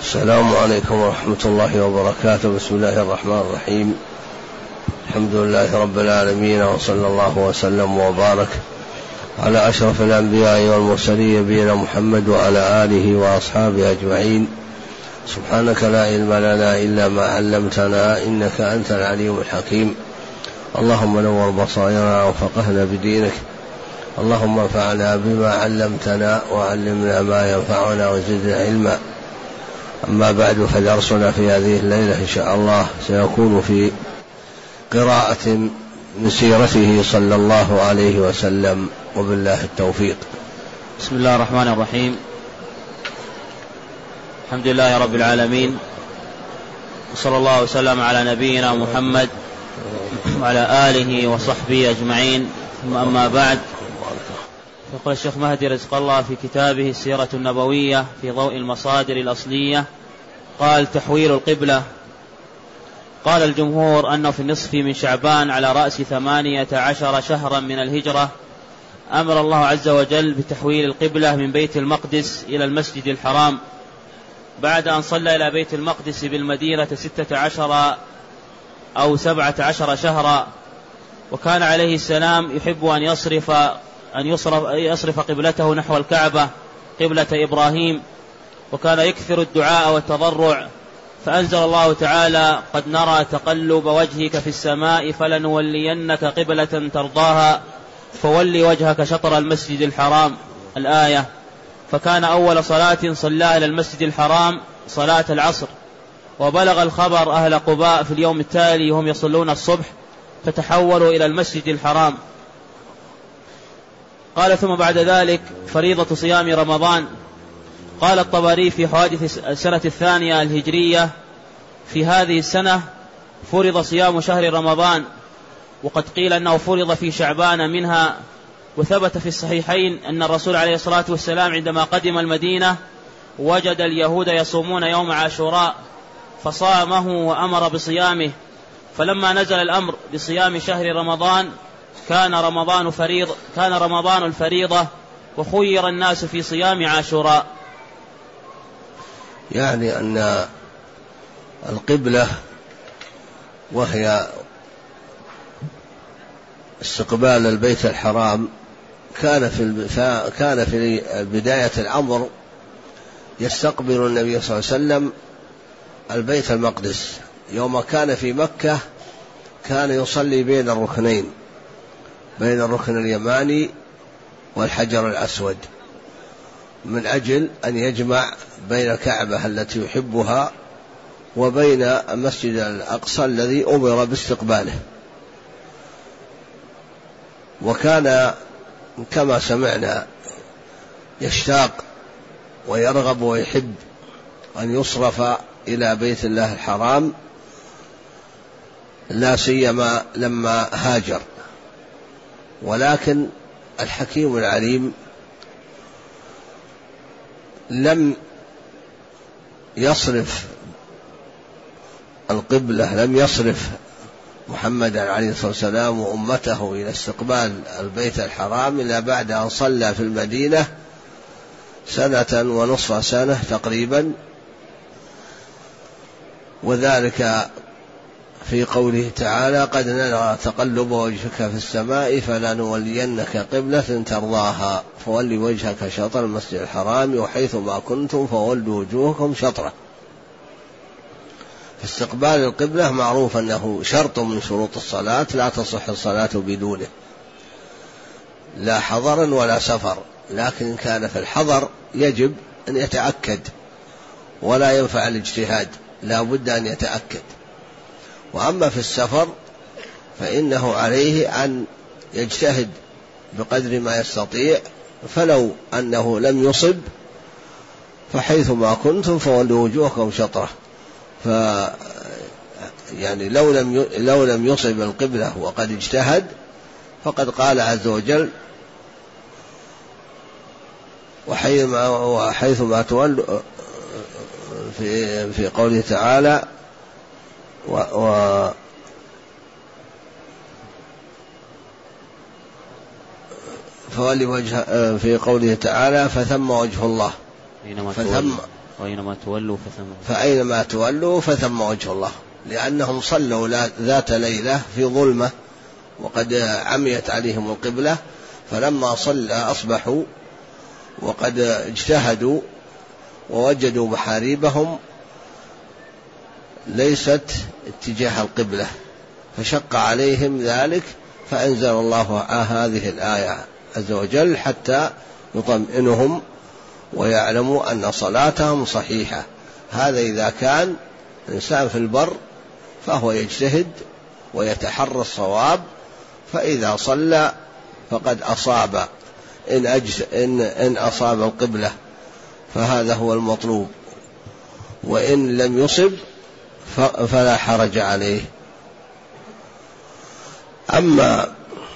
السلام عليكم ورحمة الله وبركاته. بسم الله الرحمن الرحيم. الحمد لله رب العالمين، وصلى الله وسلم وبارك على أشرف الأنبياء والمرسلين نبينا محمد وعلى آله وأصحابه أجمعين. سبحانك لا علم لنا إلا ما علمتنا إنك أنت العليم الحكيم. اللهم نور بصائرنا وفقهنا بدينك، اللهم انفعنا بما علمتنا وعلمنا ما ينفعنا وزدنا علما. أما بعد، فدرسنا في هذه الليلة إن شاء الله سيكون في قراءة من سيرته صلى الله عليه وسلم، وبالله التوفيق. بسم الله الرحمن الرحيم. الحمد لله رب العالمين، وصلى الله وسلم على نبينا محمد وعلى آله وصحبه أجمعين، ثم أما بعد. يقول الشيخ مهدي رزق الله في كتابه السيرة النبوية في ضوء المصادر الأصلية، قال: تحويل القبلة. قال الجمهور أنه في النصف من شعبان على رأس 18 شهرا من الهجرة أمر الله عز وجل بتحويل القبلة من بيت المقدس إلى المسجد الحرام، بعد أن صلى إلى بيت المقدس بالمدينة 16 أو 17 شهرا. وكان عليه السلام يحب أن يصرف قبلته نحو الكعبة قبلة إبراهيم، وكان يكثر الدعاء والتضرع، فأنزل الله تعالى: قد نرى تقلب وجهك في السماء فلنولينك قبلة ترضاها فولي وجهك شطر المسجد الحرام، الآية. فكان أول صلاة صلاها إلى المسجد الحرام صلاة العصر، وبلغ الخبر أهل قباء في اليوم التالي هم يصلون الصبح، فتحولوا إلى المسجد الحرام. قال: ثم بعد ذلك فريضة صيام رمضان. قال الطبري في حوادث السنة الثانية الهجرية: في هذه السنة فرض صيام شهر رمضان، وقد قيل أنه فرض في شعبان منها. وثبت في الصحيحين أن الرسول عليه الصلاة والسلام عندما قدم المدينة وجد اليهود يصومون يوم عاشوراء فصامه وأمر بصيامه، فلما نزل الأمر بصيام شهر رمضان كان رمضان الفريضة، وخير الناس في صيام عاشوراء. يعني أن القبلة وهي استقبال البيت الحرام كان في بداية الأمر يستقبل النبي صلى الله عليه وسلم البيت المقدس. يوم كان في مكة كان يصلي بين الركنين، بين الركن اليماني والحجر الأسود، من أجل أن يجمع بين الكعبة التي يحبها وبين المسجد الأقصى الذي أمر باستقباله. وكان كما سمعنا يشتاق ويرغب ويحب أن يصرف إلى بيت الله الحرام، لا سيما لما هاجر. ولكن الحكيم العليم لم يصرف القبلة، لم يصرف محمدا عليه الصلاة والسلام وأمته إلى استقبال البيت الحرام إلا بعد أن صلى في المدينة 1.5 سنة تقريبا، وذلك في قوله تعالى: قد نرى تقلب وجهك في السماء فلنولينك قبلة ترضاها فولي وجهك شطر المسجد الحرام وحيث ما كنتم فولوا وجوهكم شطره. فاستقبال القبلة معروف أنه شرط من شروط الصلاة، لا تصح الصلاة بدونه، لا حضرا ولا سفر. لكن إن كان في الحضر يجب أن يتأكد، ولا ينفع الاجتهاد، لا بد أن يتأكد. وأما في السفر فإنه عليه أن يجتهد بقدر ما يستطيع، فلو أنه لم يصب فحيث ما كنتم فولوا وجوهكم شطره. يعني لو لم يصب القبلة وقد اجتهد، فقد قال عز وجل: وحيث ما تولوا، في قوله تعالى: فولي وجه، في قوله تعالى: فثم وجه الله، فأينما تولوا فثم وجه الله، لأنهم صلوا ذات ليلة في ظلمة وقد عميت عليهم القبلة، فلما صلى أصبحوا وقد اجتهدوا ووجدوا محاريبهم ليست اتجاه القبلة، فشق عليهم ذلك، فأنزل الله هذه الآية عز وجل حتى يطمئنهم ويعلموا أن صلاتهم صحيحة. هذا إذا كان الإنسان في البر فهو يجتهد ويتحرى الصواب، فإذا صلى فقد أصاب إن أصاب القبلة فهذا هو المطلوب، وإن لم يصب فلا حرج عليه. أما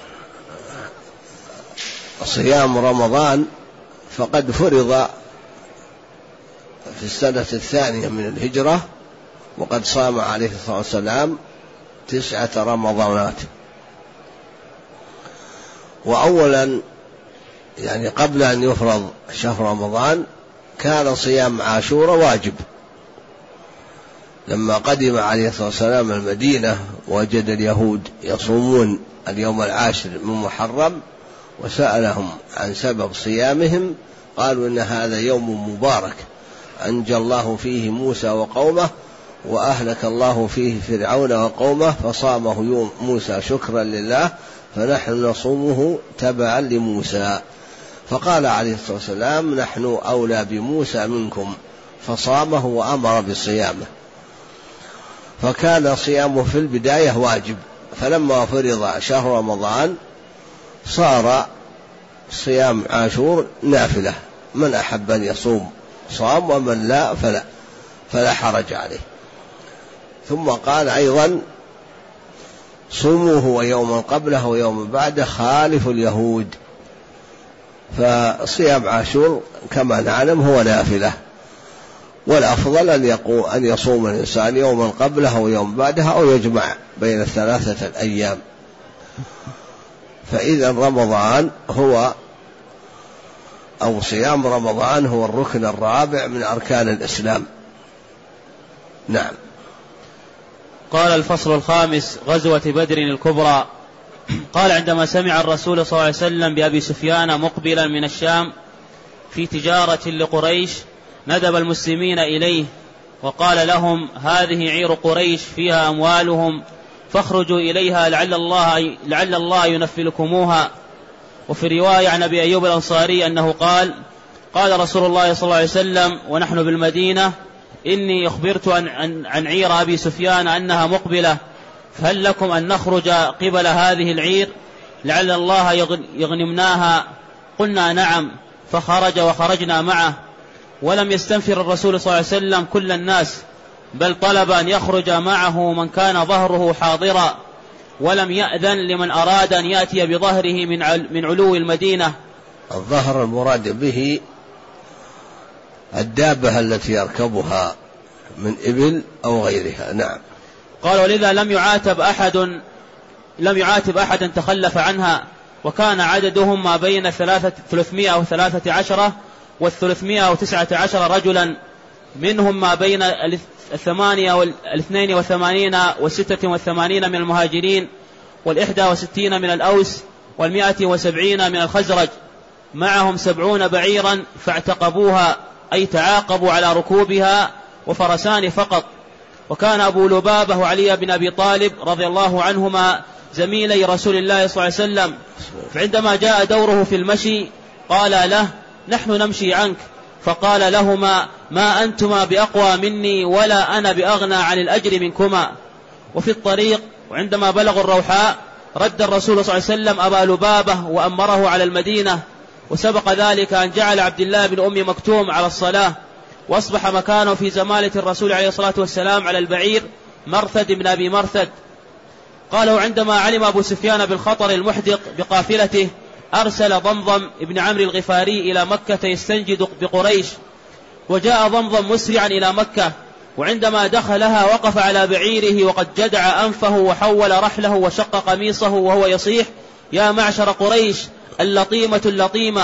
صيام رمضان فقد فرض في السنة 2 من الهجرة، وقد صام عليه الصلاة والسلام 9 رمضانات. وأولا يعني قبل أن يفرض شهر رمضان كان صيام عاشوراء واجب. لما قدم عليه الصلاة والسلام المدينة وجد اليهود يصومون اليوم 10 من محرم، وسألهم عن سبب صيامهم، قالوا إن هذا يوم مبارك أنجى الله فيه موسى وقومه وأهلك الله فيه فرعون وقومه، فصامه يوم موسى شكرا لله، فنحن نصومه تبعا لموسى. فقال عليه الصلاة والسلام نحن أولى بموسى منكم، فصامه وأمر بصيامه. فكان صيامه في البداية واجب، فلما فرض شهر رمضان صار صيام عاشور نافلة، من أحب أن يصوم صام، ومن لا فلا حرج عليه. ثم قال أيضا صوموه ويوما قبله ويوم بعده خالف اليهود. فصيام عاشور كما نعلم هو نافلة، والأفضل أن يصوم الإنسان يوما قبله ويوم بعدها، أو يجمع بين 3 أيام. فإذا رمضان أو صيام رمضان هو الركن الرابع من أركان الإسلام. نعم. قال الفصل الخامس: غزوة بدر الكبرى. قال: عندما سمع الرسول صلى الله عليه وسلم بأبي سفيان مقبلا من الشام في تجارة لقريش ندب المسلمين إليه وقال لهم: هذه عير قريش فيها أموالهم، فاخرجوا إليها لعل الله ينفلكموها. وفي رواية عن أبي أيوب الأنصاري أنه قال: قال رسول الله صلى الله عليه وسلم ونحن بالمدينة: إني أخبرت عن عير أبي سفيان أنها مقبلة، فهل لكم أن نخرج قبل هذه العير لعل الله يغنمناها؟ قلنا: نعم. فخرج وخرجنا معه، ولم يستنفر الرسول صلى الله عليه وسلم كل الناس، بل طلب أن يخرج معه من كان ظهره حاضرا، ولم يأذن لمن أراد أن يأتي بظهره من علو المدينة. الظهر المراد به الدابة التي يركبها من إبل أو غيرها. نعم. قال: ولذا لم يعاتب أحدا تخلف عنها، وكان عددهم ما بين 313 و319 رجلا، منهم ما بين 82 و86 من المهاجرين، 61 من الأوس، 170 من الخزرج، معهم 70 بعيرا فاعتقبوها، أي تعاقبوا على ركوبها، وفرسان فقط. وكان أبو لبابة وعلي بن أبي طالب رضي الله عنهما زميلي رسول الله صلى الله عليه وسلم، فعندما جاء دوره في المشي قال له: نحن نمشي عنك. فقال لهما: ما أنتما بأقوى مني ولا أنا بأغنى عن الأجر منكما. وفي الطريق وعندما بلغوا الروحاء رد الرسول صلى الله عليه وسلم أبا لبابة وأمره على المدينة، وسبق ذلك أن جعل عبد الله بن أم مكتوم على الصلاة، وأصبح مكانه في زمالة الرسول عليه الصلاة والسلام على البعير مرثد بن أبي مرثد. قالوا: عندما علم أبو سفيان بالخطر المحدق بقافلته أرسل ضمضم ابن عمرو الغفاري إلى مكة يستنجد بقريش، وجاء ضمضم مسرعا إلى مكة، وعندما دخلها وقف على بعيره وقد جدع أنفه وحول رحله وشق قميصه وهو يصيح: يا معشر قريش اللطيمة اللطيمة،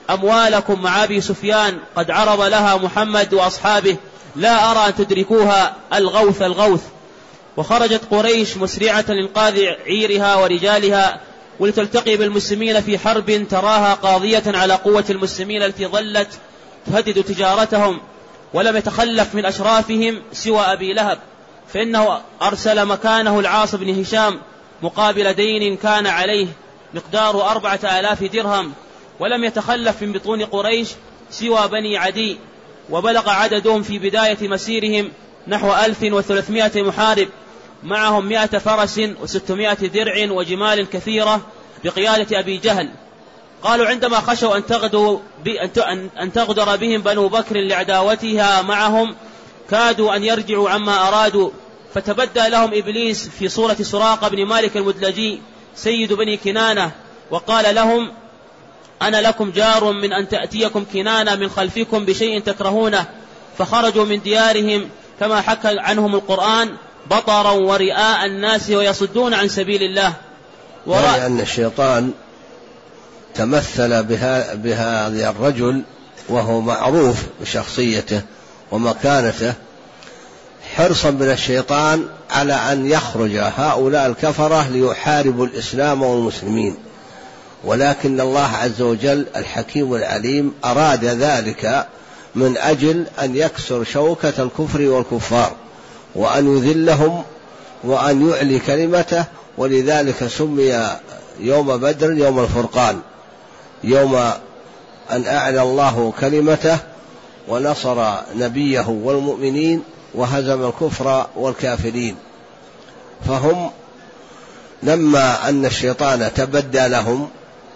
أموالكم مع أبي سفيان قد عرض لها محمد وأصحابه، لا أرى أن تدركوها، الغوث. وخرجت قريش مسرعة لإنقاذ عيرها ورجالها ولتلتقي بالمسلمين في حرب تراها قاضية على قوة المسلمين التي ظلت تهدد تجارتهم، ولم يتخلف من أشرافهم سوى أبي لهب، فإنه أرسل مكانه العاص بن هشام مقابل دين كان عليه مقدار 4000 درهم، ولم يتخلف من بطون قريش سوى بني عدي، وبلغ عددهم في بداية مسيرهم نحو 1300 محارب، معهم 100 فرس و600 درع وجمال كثيرة بقيادة أبي جهل. قالوا عندما خشوا أن تغدر بهم بنو بكر لعداوتها معهم كادوا أن يرجعوا عما أرادوا، فتبدى لهم إبليس في صورة سراقة بن مالك المدلجي سيد بني كنانة، وقال لهم: أنا لكم جار من أن تأتيكم كنانة من خلفكم بشيء تكرهونه، فخرجوا من ديارهم كما حكى عنهم القرآن بطرا ورئاء الناس ويصدون عن سبيل الله. لأن الشيطان تمثل بهذا الرجل وهو معروف بشخصيته ومكانته، حرصا من الشيطان على أن يخرج هؤلاء الكفرة ليحاربوا الإسلام والمسلمين، ولكن الله عز وجل الحكيم العليم أراد ذلك من أجل أن يكسر شوكة الكفر والكفار وأن يذلهم وأن يعلي كلمته، ولذلك سمي يوم بدر يوم الفرقان، يوم أن أعلى الله كلمته ونصر نبيه والمؤمنين وهزم الكفر والكافرين. فهم لما أن الشيطان تبدى لهم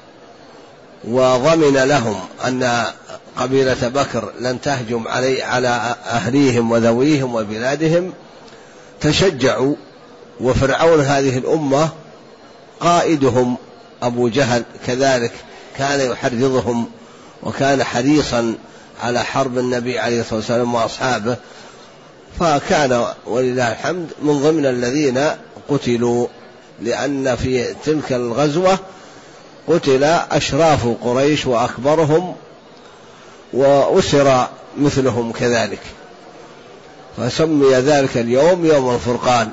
وضمن لهم أن قبيلة بكر لن تهجم على أهليهم وذويهم وبلادهم، تشجعوا. وفرعون هذه الأمة قائدهم أبو جهل كذلك كان يحرضهم وكان حريصا على حرب النبي عليه الصلاة والسلام وأصحابه، فكان ولله الحمد من ضمن الذين قتلوا، لأن في تلك الغزوة قتل أشراف قريش وأكبرهم وأسر مثلهم كذلك، فسمي ذلك اليوم يوم الفرقان،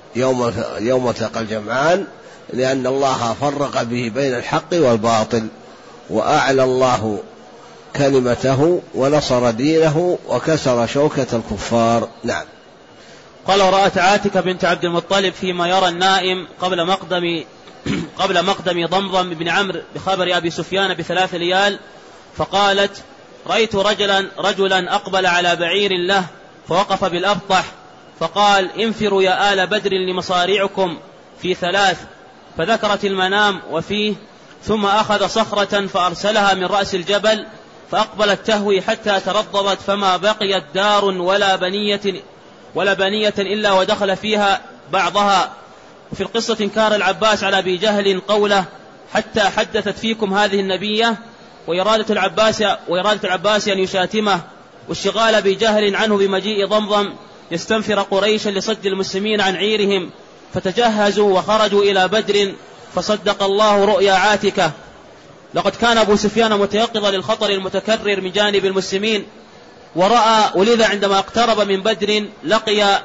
يوم التقى الجمعان، لأن الله فرق به بين الحق والباطل، وأعلى الله كلمته ونصر دينه وكسر شوكة الكفار. نعم. قال: ورأت عاتكة بنت عبد المطلب فيما يرى النائم قبل مقدم ضمضم بن عمرو بخبر أبي سفيان ب3 ليال، فقالت: رأيت رجلا أقبل على بعير له فوقف بالأبطح، فقال: انفروا يا آل بدر لمصارعكم في 3، فذكرت المنام وفيه، ثم أخذ صخرة فأرسلها من رأس الجبل فأقبلت تهوي حتى ترضبت، فما بقيت دار ولا بنية إلا ودخل فيها بعضها. وفي القصة انكار العباس على أبي جهل قوله: حتى حدثت فيكم هذه النبية، وإرادة العباس أن يشاتمه، والشغال أبي جهل عنه بمجيء ضمضم يستنفر قريشا لصد المسلمين عن عيرهم، فتجهزوا وخرجوا إلى بدر، فصدق الله رؤيا عاتكة. لقد كان أبو سفيان متيقظا للخطر المتكرر من جانب المسلمين، ولذا عندما اقترب من بدر لقي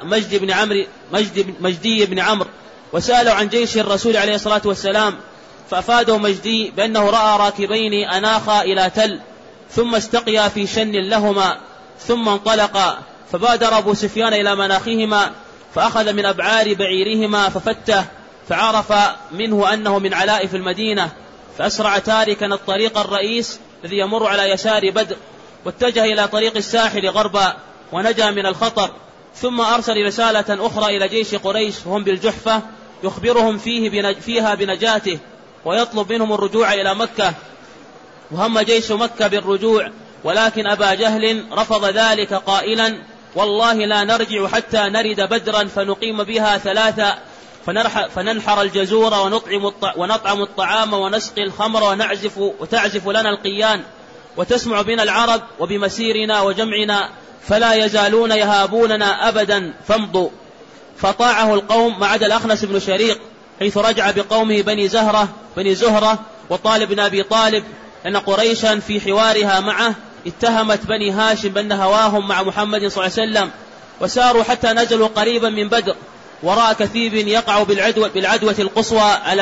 مجدي بن عمرو وسأله عن جيش الرسول عليه الصلاة والسلام، فأفاده مجدي بأنه رأى راكبين أناخا إلى تل، ثم استقيا في شن لهما، ثم انطلقا، فبادر أبو سفيان إلى مناخهما فأخذ من أبعار بعيرهما ففته، فعرف منه أنه من علائف المدينة، فأسرع تاركا الطريق الرئيس الذي يمر على يسار بدر، واتجه إلى طريق الساحل غربا ونجا من الخطر. ثم أرسل رسالة أخرى إلى جيش قريش وهم بالجحفة يخبرهم فيها بنجاته ويطلب منهم الرجوع إلى مكة، وهم جيش مكة بالرجوع، ولكن أبا جهل رفض ذلك قائلا: والله لا نرجع حتى نرد بدرا فنقيم بها 3، فننحر الجزور ونطعم الطعام ونسقي الخمر وتعزف لنا القيان، وتسمع بنا العرب وبمسيرنا وجمعنا، فلا يزالون يهابوننا أبدا، فامضوا. فطاعه القوم ما عدا الأخنس بن شريق، حيث رجع بقومه بني زهرة وطالب بن أبي طالب، أن قريشا في حوارها معه اتهمت بني هاشم بأن هواهم مع محمد صلى الله عليه وسلم، وساروا حتى نزلوا قريبا من بدر وراء كثيب يقع بالعدوة القصوى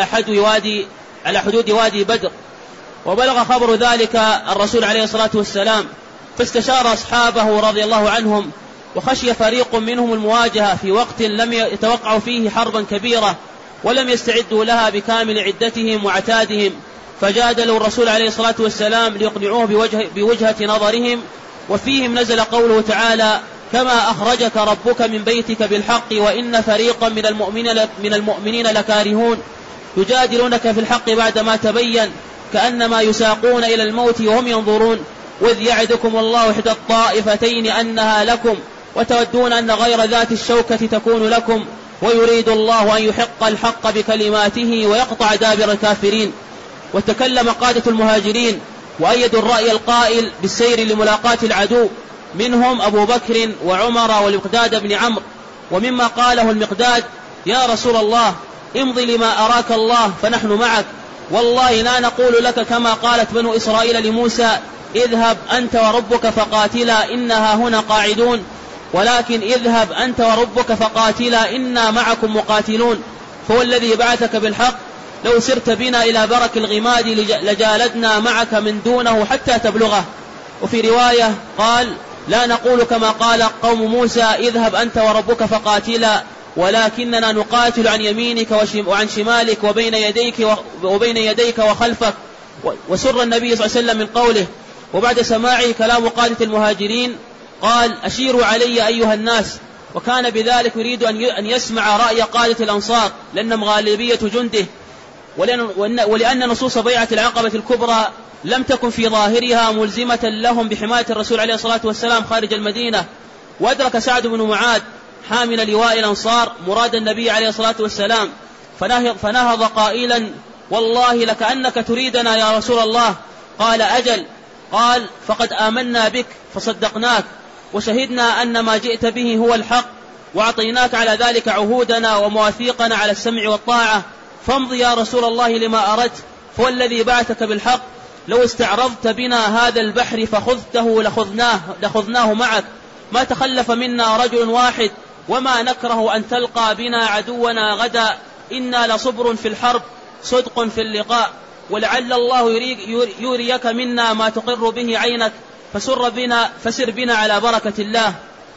على حدود وادي بدر. وبلغ خبر ذلك الرسول عليه الصلاة والسلام، فاستشار أصحابه رضي الله عنهم، وخشي فريق منهم المواجهة في وقت لم يتوقعوا فيه حربا كبيرة ولم يستعدوا لها بكامل عدتهم وعتادهم، فجادلوا الرسول عليه الصلاة والسلام ليقنعوه بوجهة نظرهم. وفيهم نزل قوله تعالى: كما أخرجك ربك من بيتك بالحق وإن فريقا من المؤمنين لكارهون يجادلونك في الحق بعدما تبين كأنما يساقون إلى الموت وهم ينظرون، وإذ يعدكم الله إحدى الطائفتين أنها لكم وتودون أن غير ذات الشوكة تكون لكم ويريد الله أن يحق الحق بكلماته ويقطع دابر الكافرين. وتكلم قادة المهاجرين وأيدوا الرأي القائل بالسير لملاقاة العدو، منهم أبو بكر وعمر والمقداد بن عمرو. ومما قاله المقداد: يا رسول الله امضي لما أراك الله فنحن معك، والله لا نقول لك كما قالت بنو إسرائيل لموسى: اذهب أنت وربك فقاتلا إنها هنا قاعدون، ولكن اذهب أنت وربك فقاتلا إنا معكم مقاتلون، فهو الذي بعثك بالحق، لو سرت بنا إلى برك الغماد لجالدنا معك من دونه حتى تبلغه. وفي رواية قال: لا نقول كما قال قوم موسى: اذهب أنت وربك فقاتلا، ولكننا نقاتل عن يمينك وعن شمالك وبين يديك وخلفك. وسر النبي صلى الله عليه وسلم من قوله. وبعد سماعه كلام قادة المهاجرين قال: أشيروا علي أيها الناس. وكان بذلك يريد أن يسمع رأي قادة الأنصار لأنهم غالبية جنده، ولأن نصوص بيعة العقبة الكبرى لم تكن في ظاهرها ملزمة لهم بحماية الرسول عليه الصلاة والسلام خارج المدينة. وأدرك سعد بن معاذ حامل لواء الأنصار مراد النبي عليه الصلاة والسلام، فنهض قائلا: والله لكأنك تريدنا يا رسول الله. قال: أجل. قال: فقد آمنا بك فصدقناك وشهدنا أن ما جئت به هو الحق، وأعطيناك على ذلك عهودنا ومواثيقنا على السمع والطاعة، فامضي يا رسول الله لما أردت، فهو الذي بعثك بالحق، لو استعرضت بنا هذا البحر فخذته لخذناه معك، ما تخلف منا رجل واحد، وما نكره أن تلقى بنا عدونا غدا، إنا لصبر في الحرب صدق في اللقاء، ولعل الله يريك منا ما تقر به عينك، فسر بنا على بركة الله.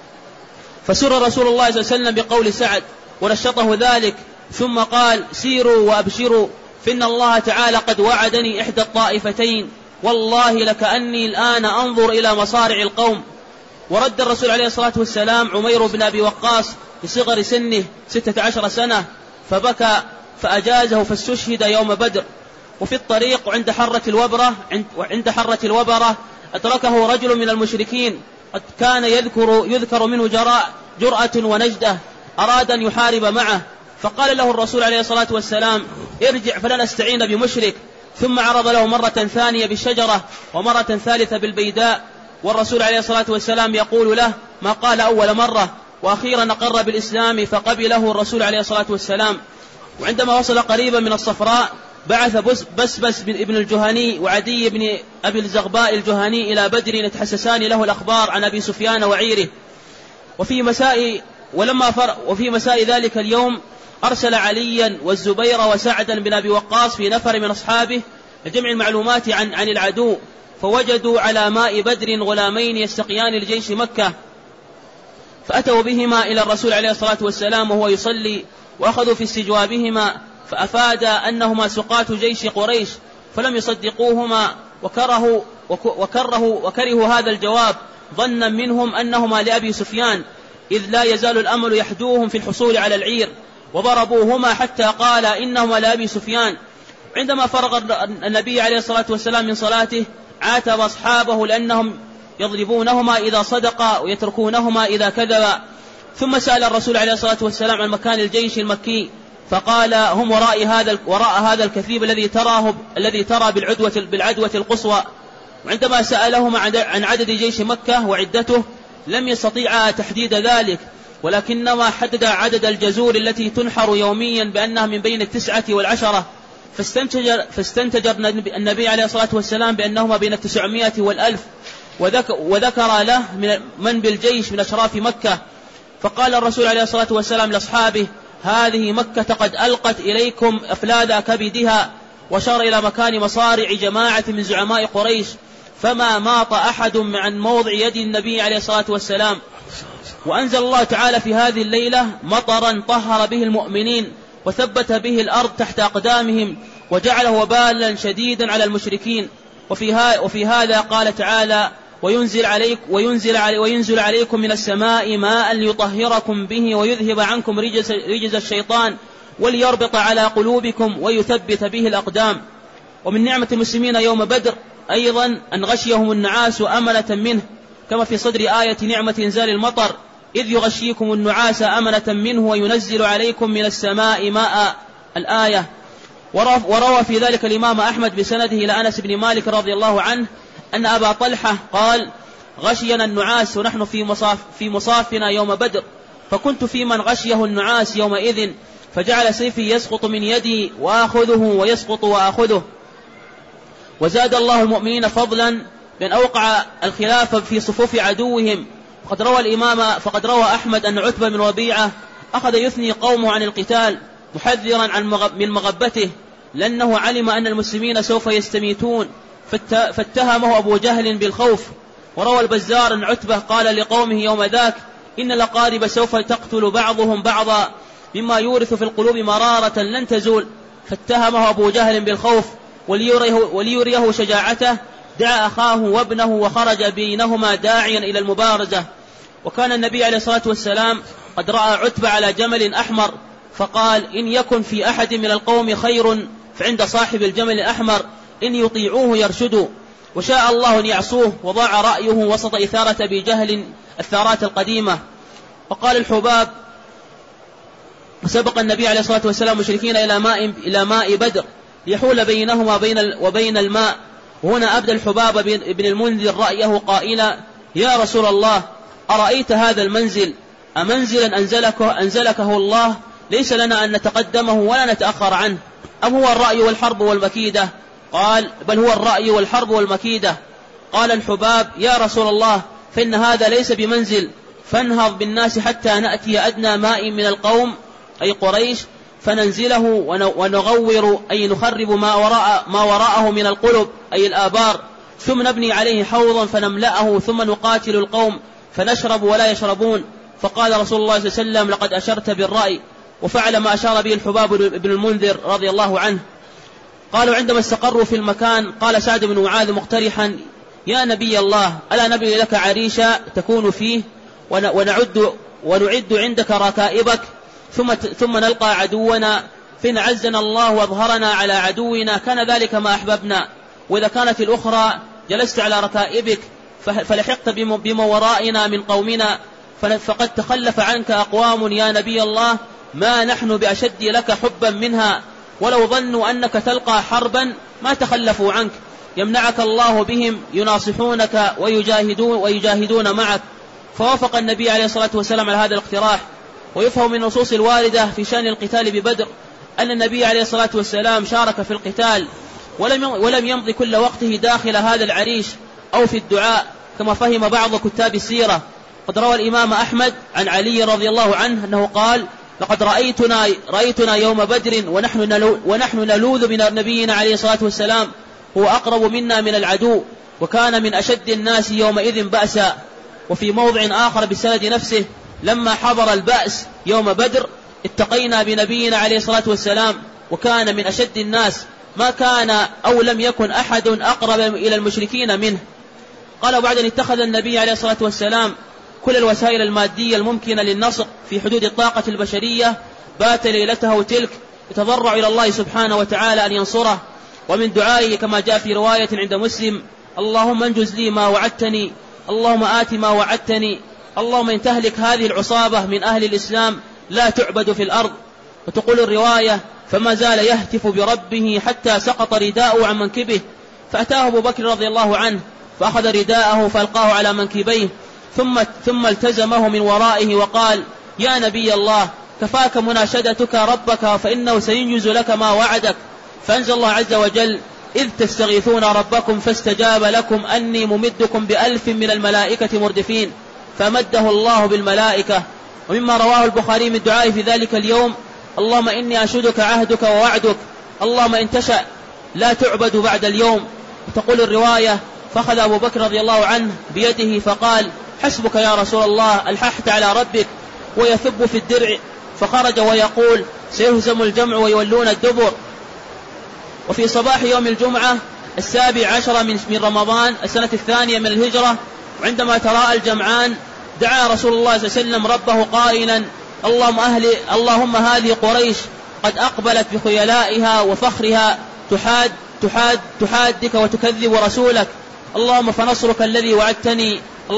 فسر رسول الله صلى الله عليه وسلم بقول سعد ونشطه ذلك، ثم قال: سيروا وأبشروا، فإن الله تعالى قد وعدني إحدى الطائفتين، والله لكأني الآن أنظر إلى مصارع القوم. ورد الرسول عليه الصلاة والسلام عمير بن أبي وقاص بصغر سنه 16 سنة، فبكى فأجازه فاستشهد يوم بدر. وفي الطريق عند حرة الوبرة أدركه رجل من المشركين قد كان يذكر منه جرأة ونجدة، أراد أن يحارب معه، فقال له الرسول عليه الصلاة والسلام: ارجع فلا نستعين بمشرك. ثم عرض له مرة ثانية بالشجرة ومرة ثالثة بالبيداء، والرسول عليه الصلاة والسلام يقول له ما قال أول مرة، وأخيرا أقر بالإسلام فقبله الرسول عليه الصلاة والسلام. وعندما وصل قريبا من الصفراء بعث بسبس ابن الجهني وعدي بن أبي الزغباء الجهني إلى بدر يتحسسان له الأخبار عن أبي سفيان وعيره. وفي مساء ذلك اليوم أرسل عليا والزبير وسعدا بن أبي وقاص في نفر من أصحابه لجمع المعلومات عن العدو، فوجدوا على ماء بدر غلامين يستقيان لجيش مكة، فأتوا بهما إلى الرسول عليه الصلاة والسلام وهو يصلي، وأخذوا في استجوابهما، فأفاد أنهما سقاة جيش قريش، فلم يصدقوهما وكرهوا هذا الجواب ظنا منهم أنهما لأبي سفيان، إذ لا يزال الأمل يحدوهم في الحصول على العير، وضربوهما حتى قال إنهما لأبي سفيان. عندما فرغ النبي عليه الصلاة والسلام من صلاته عاتب أصحابه لأنهم يضربونهما إذا صدقا ويتركونهما إذا كذبا. ثم سأل الرسول عليه الصلاة والسلام عن مكان الجيش المكي، فقال: هم وراء هذا الكثيب الذي ترى بالعدوة القصوى. وعندما سألهما عن عدد جيش مكة وعدته لم يستطيع تحديد ذلك، ولكنما حدد عدد الجزور التي تنحر يوميا بأنها من بين 9 و10، فاستنتج النبي عليه الصلاة والسلام بأنهما بين 900 و1000، وذكر له من بالجيش من أشراف مكة. فقال الرسول عليه الصلاة والسلام لأصحابه: هذه مكة قد ألقت إليكم أفلاذ كبدها، وشار إلى مكان مصارع جماعة من زعماء قريش، فما ماط أحد عن موضع يد النبي عليه الصلاة والسلام. وأنزل الله تعالى في هذه الليلة مطرا طهر به المؤمنين، وثبت به الأرض تحت أقدامهم، وجعله وبالا شديدا على المشركين. وفي هذا قال تعالى: وينزل عليكم من السماء ماء ليطهركم به ويذهب عنكم رجز الشيطان وليربط على قلوبكم ويثبت به الأقدام. ومن نعمة المسلمين يوم بدر أيضا أن غشيهم النعاس أمنة منه، كما في صدر آية نعمة إنزال المطر: إذ يغشيكم النعاس أمنة منه وينزل عليكم من السماء ماء، الآية. وروى في ذلك الإمام أحمد بسنده إلى أنس بن مالك رضي الله عنه أن أبا طلحة قال: غشينا النعاس ونحن في مصافنا يوم بدر، فكنت في من غشيه النعاس يومئذ، فجعل سيفي يسقط من يدي وآخذه ويسقط وآخذه. وزاد الله المؤمنين فضلا بأن أوقع الخلاف في صفوف عدوهم. فقد روى أحمد أن عتبة بن ربيعة أخذ يثني قومه عن القتال محذرا من مغبته، لأنه علم أن المسلمين سوف يستميتون، فاتهمه أبو جهل بالخوف. وروى البزار أن عتبة قال لقومه يوم ذاك: إن الأقارب سوف تقتل بعضهم بعضا، مما يورث في القلوب مرارة لن تزول. فاتهمه أبو جهل بالخوف، وليريه شجاعته دعا أخاه وابنه وخرج بينهما داعيا إلى المبارزة. وكان النبي عليه الصلاة والسلام قد رأى عتبة على جمل أحمر، فقال: إن يكن في أحد من القوم خير فعند صاحب الجمل الأحمر، إن يطيعوه يرشدوا. وشاء الله أن يعصوه، وضاع رأيه وسط إثارة بجهل الثارات القديمة. وقال الحباب: وسبق النبي عليه الصلاة والسلام مشركين إلى ماء بدر ليحول بينهما وبين الماء. وهنا أبدى الحباب بن المنذر رأيه قائلا: يا رسول الله، أرأيت هذا المنزل أمنزلا أنزلكه الله ليس لنا أن نتقدمه ولا نتأخر عنه، أم هو الرأي والحرب والمكيدة؟ قال: بل هو الرأي والحرب والمكيدة. قال الحباب: يا رسول الله، فإن هذا ليس بمنزل، فانهض بالناس حتى نأتي أدنى ماء من القوم أي قريش، فننزله ونغور أي نخرب ما وراءه من القلب أي الآبار، ثم نبني عليه حوضا فنملأه، ثم نقاتل القوم فنشرب ولا يشربون. فقال رسول الله صلى الله عليه وسلم: لقد أشرت بالرأي. وفعل ما أشار به الحباب بن المنذر رضي الله عنه. قالوا عندما استقروا في المكان قال سعد بن معاذ مقترحا: يا نبي الله، ألا نبني لك عريشا تكون فيه ونعد عندك ركائبك، ثم نلقى عدونا، فإن عزنا الله وأظهرنا على عدونا كان ذلك ما أحببنا، وإذا كانت الأخرى جلست على ركائبك فلحقت بما ورائنا من قومنا، فقد تخلف عنك أقوام يا نبي الله ما نحن بأشد لك حبا منها، ولو ظنوا أنك تلقى حربا ما تخلفوا عنك، يمنعك الله بهم يناصحونك ويجاهدون معك. فوافق النبي عليه الصلاة والسلام على هذا الاقتراح. ويفهم من النصوص الواردة في شأن القتال ببدر أن النبي عليه الصلاة والسلام شارك في القتال، ولم يمضي كل وقته داخل هذا العريش أو في الدعاء كما فهم بعض كتاب السيرة. قد روى الإمام أحمد عن علي رضي الله عنه أنه قال: لقد رأيتنا يوم بدر ونحن نلوذ من نبينا عليه الصلاة والسلام، هو أقرب منا من العدو، وكان من أشد الناس يومئذ بأسا. وفي موضع آخر بالسند نفسه: لما حضر البأس يوم بدر اتقينا بنبينا عليه الصلاة والسلام، وكان من أشد الناس، ما كان أو لم يكن أحد أقرب إلى المشركين منه. قال: وبعد أن اتخذ النبي عليه الصلاة والسلام كل الوسائل المادية الممكنة للنصر في حدود الطاقة البشرية، بات ليلته تلك يتضرع إلى الله سبحانه وتعالى أن ينصره. ومن دعائه كما جاء في رواية عند مسلم: اللهم انجز لي ما وعدتني، اللهم آت ما وعدتني، اللهم إن تهلك هذه العصابة من أهل الإسلام لا تعبد في الأرض. وتقول الرواية: فما زال يهتف بربه حتى سقط رداءه عن منكبه، فأتاه أبو بكر رضي الله عنه فأخذ رداءه فألقاه على منكبيه، ثم التزمه من ورائه وقال: يا نبي الله، كفاك مناشدتك ربك فإنه سينجز لك ما وعدك. فأنزل الله عز وجل: إذ تستغيثون ربكم فاستجاب لكم أني ممدكم ب1000 من الملائكة مردفين، فمده الله بالملائكة. ومما رواه البخاري من الدعاء في ذلك اليوم: اللهم إني أشهدك عهدك ووعدك، اللهم إن تشأ لا تعبد بعد اليوم. وتقول الرواية: فأخذ أبو بكر رضي الله عنه بيده فقال: حسبك يا رسول الله، ألححت على ربك. ويثب في الدرع، فخرج ويقول: سيهزم الجمع ويولون الدبر. وفي صباح يوم الجمعة 17 من رمضان السنة 2 من الهجرة، وعندما تراءى الجمعان دعا رسول الله صلى الله عليه وسلم ربه قائلا: اللهم هذه قريش قد أقبلت بخيلائها وفخرها تحادك وتكذب رسولك، اللهم فنصرك الذي وعدتني،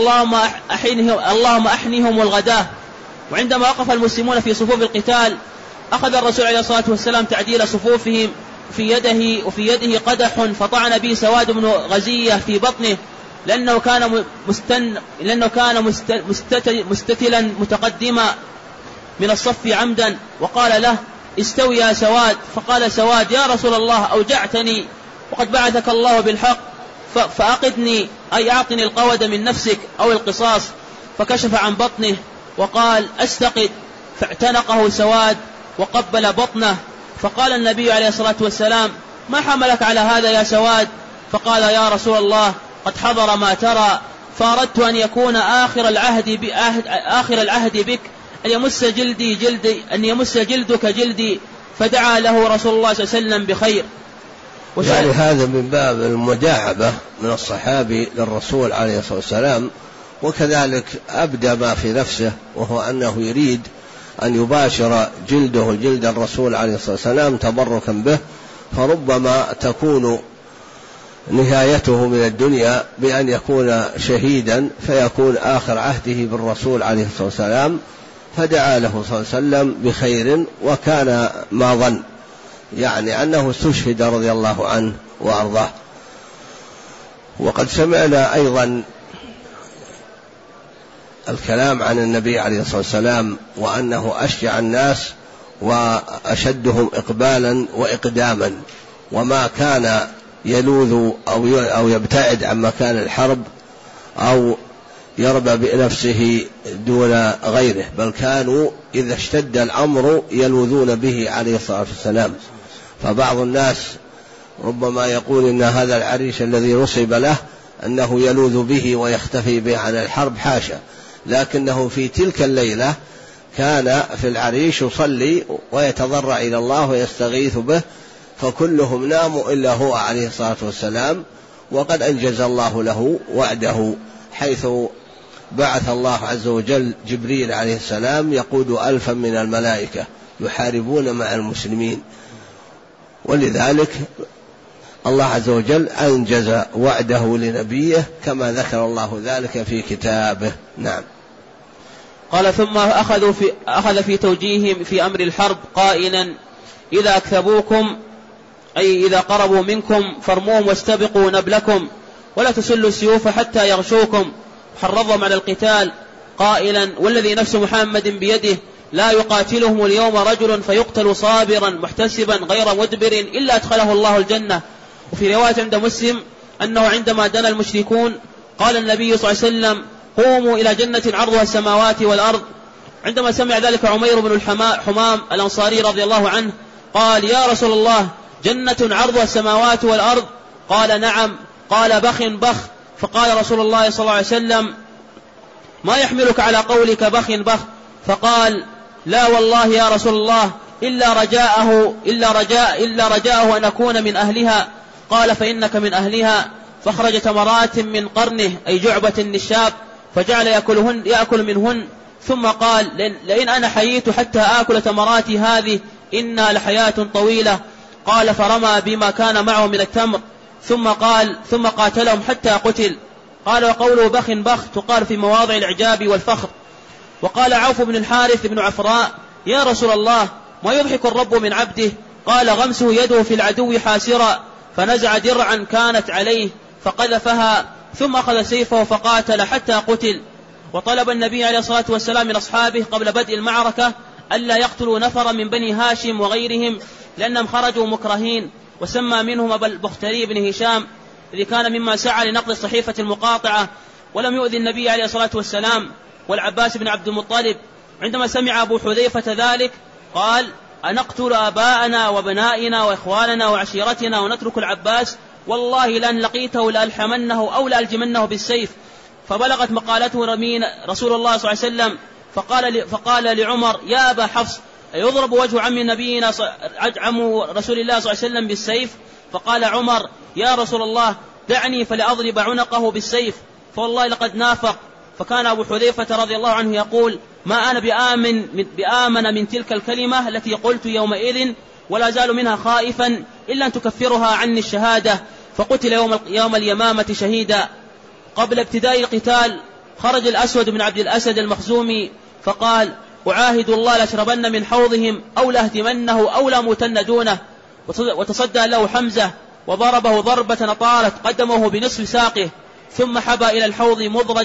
اللهم أحنهم الغداة. وعندما وقف المسلمون في صفوف القتال أخذ الرسول عليه الصلاة والسلام تعديل صفوفهم، وفي يده قدح فطعن به سواد بن غزية في بطنه، لأنه كان مستتلا متقدما من الصف عمدا، وقال له: استوي يا سواد. فقال سواد: يا رسول الله، أوجعتني وقد بعثك الله بالحق، فأقدني، أي أعطني القود من نفسك أو القصاص. فكشف عن بطنه وقال: أستقد. فاعتنقه سواد وقبل بطنه. فقال النبي عليه الصلاة والسلام: ما حملك على هذا يا سواد؟ فقال: يا رسول الله، قد حضر ما ترى، فأردت أن يكون آخر العهد بك أن يمس جلدك جلدي. فدعا له رسول الله صلى الله عليه وسلم بخير. يعني هذا من باب المداعبة من الصحابي للرسول عليه الصلاة والسلام، وكذلك أبدى ما في نفسه، وهو أنه يريد أن يباشر جلده جلد الرسول عليه الصلاة والسلام تبركا به، فربما تكون نهايته من الدنيا بأن يكون شهيدا فيكون آخر عهده بالرسول عليه الصلاة والسلام، فدعا له صلى الله عليه وسلم بخير، وكان ما ظن، يعني أنه استشهد رضي الله عنه وأرضاه. وقد سمعنا أيضا الكلام عن النبي عليه الصلاة والسلام، وأنه أشجع الناس وأشدهم إقبالا وإقداما، وما كان يلوذ أو يبتعد عن مكان الحرب أو يربى بنفسه دون غيره، بل كانوا إذا اشتد الأمر يلوذون به عليه الصلاة والسلام. فبعض الناس ربما يقول إن هذا العريش الذي نصب له أنه يلوذ به ويختفي به عن الحرب، حاشا، لكنه في تلك الليلة كان في العريش يصلي ويتضرع إلى الله ويستغيث به، فكلهم ناموا إلا هو عليه الصلاة والسلام، وقد أنجز الله له وعده، حيث بعث الله عز وجل جبريل عليه السلام يقود 1000 من الملائكة يحاربون مع المسلمين، ولذلك الله عز وجل أنجز وعده لنبيه كما ذكر الله ذلك في كتابه. نعم. قال: ثم أخذ في توجيههم في أمر الحرب قائلا: إذا أكذبوكم، أي إذا قربوا منكم، فارموهم واستبقوا نبلكم، ولا تسلوا السيوف حتى يغشوكم. حرضهم على القتال قائلا: والذي نفس محمد بيده لا يقاتلهم اليوم رجل فيقتل صابرا محتسبا غير مدبر إلا أدخله الله الجنة. وفي رواية عند مسلم أنه عندما دنا المشركون قال النبي صلى الله عليه وسلم: قوموا إلى جنة عرضها السماوات والأرض. عندما سمع ذلك عمير بن حمام الأنصاري رضي الله عنه قال: يا رسول الله، جنة عرضها السماوات والأرض؟ قال: نعم. قال: بخ بخ. فقال رسول الله صلى الله عليه وسلم: ما يحملك على قولك بخ بخ؟ فقال: لا والله يا رسول الله، إلا رجاءه أن أكون من أهلها. قال: فإنك من أهلها. فخرج تمرات من قرنه، أي جعبة للشاب، فجعل يأكل منهن، ثم قال: لئن أنا حييت حتى آكل تمراتي هذه إنا لحياة طويلة. قال: فرمى بما كان معه من التمر، ثم قاتلهم حتى قتل. قال: وقوله بخ بخ تقال في مواضع الإعجاب والفخر. وقال عوف بن الحارث بن عفراء: يا رسول الله، ما يضحك الرب من عبده؟ قال: غمسه يده في العدو حاسرا، فنزع درعا كانت عليه فقذفها، ثم أخذ سيفه فقاتل حتى قتل. وطلب النبي عليه الصلاة والسلام من أصحابه قبل بدء المعركة ألا يقتلوا نفرا من بني هاشم وغيرهم لأنهم خرجوا مكرهين. وسمى منهم أبا البختري بن هشام الذي كان مما سعى لنقض صحيفة المقاطعة ولم يؤذي النبي عليه الصلاة والسلام، والعباس بن عبد المطلب. عندما سمع أبو حذيفة ذلك قال: أنقتل آباءنا وبنائنا وإخواننا وعشيرتنا ونترك العباس؟ والله لأن لقيته لألحمنه أو لألجمنه بالسيف. فبلغت مقالته رسول الله صلى الله عليه وسلم فقال لعمر: يا أبا حفص، يضرب وجه عم رسول الله صلى الله عليه وسلم بالسيف؟ فقال عمر: يا رسول الله دعني فلأضرب عنقه بالسيف، فوالله لقد نافق. فكان أبو حذيفة رضي الله عنه يقول: ما أنا بآمن من تلك الكلمة التي قلت يومئذ، ولا زال منها خائفا إلا أن تكفرها عني الشهادة. فقتل يوم اليمامة شهيدا. قبل ابتداء القتال خرج الأسود بن عبد الأسد المخزومي فقال: أعاهد الله لأشربن من حوضهم أو لأهدمنه أو لأموتن دونه. وتصدى له حمزة وضربه ضربة طارت قدمه بنصف ساقه، ثم حبى إلى الحوض